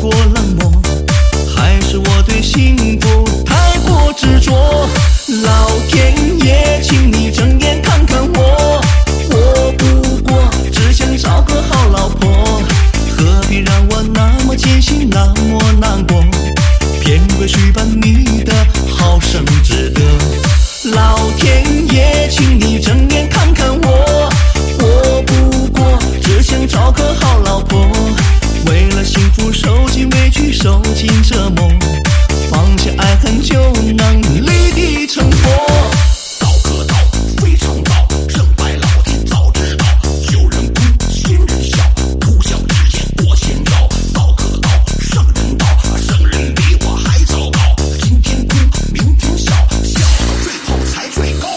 过冷漠，还是我对幸福太过执着？老天爷，请你睁眼看看我，我不过只想找个好老婆，何必让我那么艰辛，那么难过？骗鬼虚扮你的好生值得。老天爷，请你睁眼看看我，我不过只想找个好老婆，为了幸福受尽委屈，受尽折磨，放下爱恨就能立地成佛。 道可道，非常道，胜败老天早知道。旧人哭，新人笑，哭笑之间多千招。道可道，圣人道，圣人比我还糟糕。今天哭，明天笑，笑到最后才最高。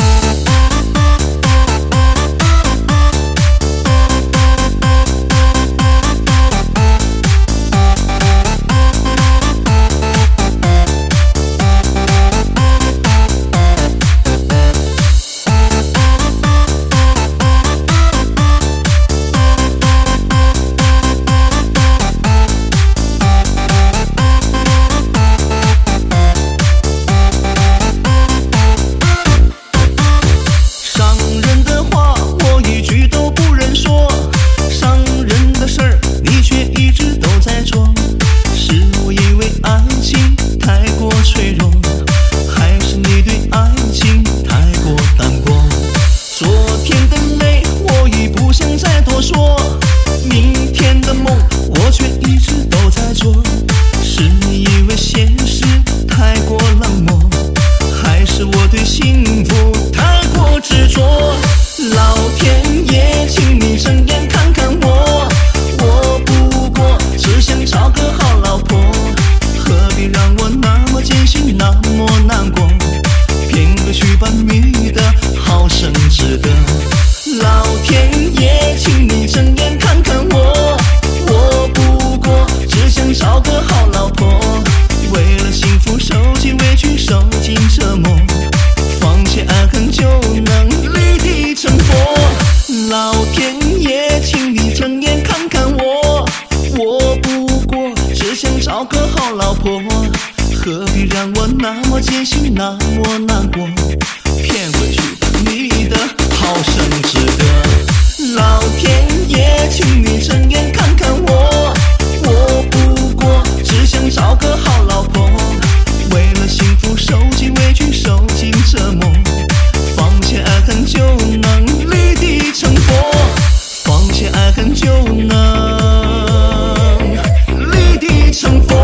伤人的话我一句都不忍说，伤人的事儿你却一直都在做。是我以为爱情太过脆弱，还是你对爱情太过淡薄？昨天的泪我已不想再多说，明天的梦我却一直都在做。是你以为现实太过冷漠，还是我对幸福太过执着？老天爷，请你睁眼看看我，我不过只想找个好老婆，何必让我那么艰辛，那么难过？骗个虚扮你的好生值得。老天爷，请你睁眼看看我，我不过只想找个好老婆，为了幸福受尽委屈，受尽折磨，放下爱恨就能立地成佛。老天爷，请你睁眼看看我，我不过只想找个好老婆，何必让我那么艰辛，那么难过？骗回去你的好生值得。老天爷，请你睁眼看看我，我不过只想找个好老婆，为了幸福受尽委屈，受尽折磨，放下爱恨就能立地成佛，放下爱恨就能立地成佛。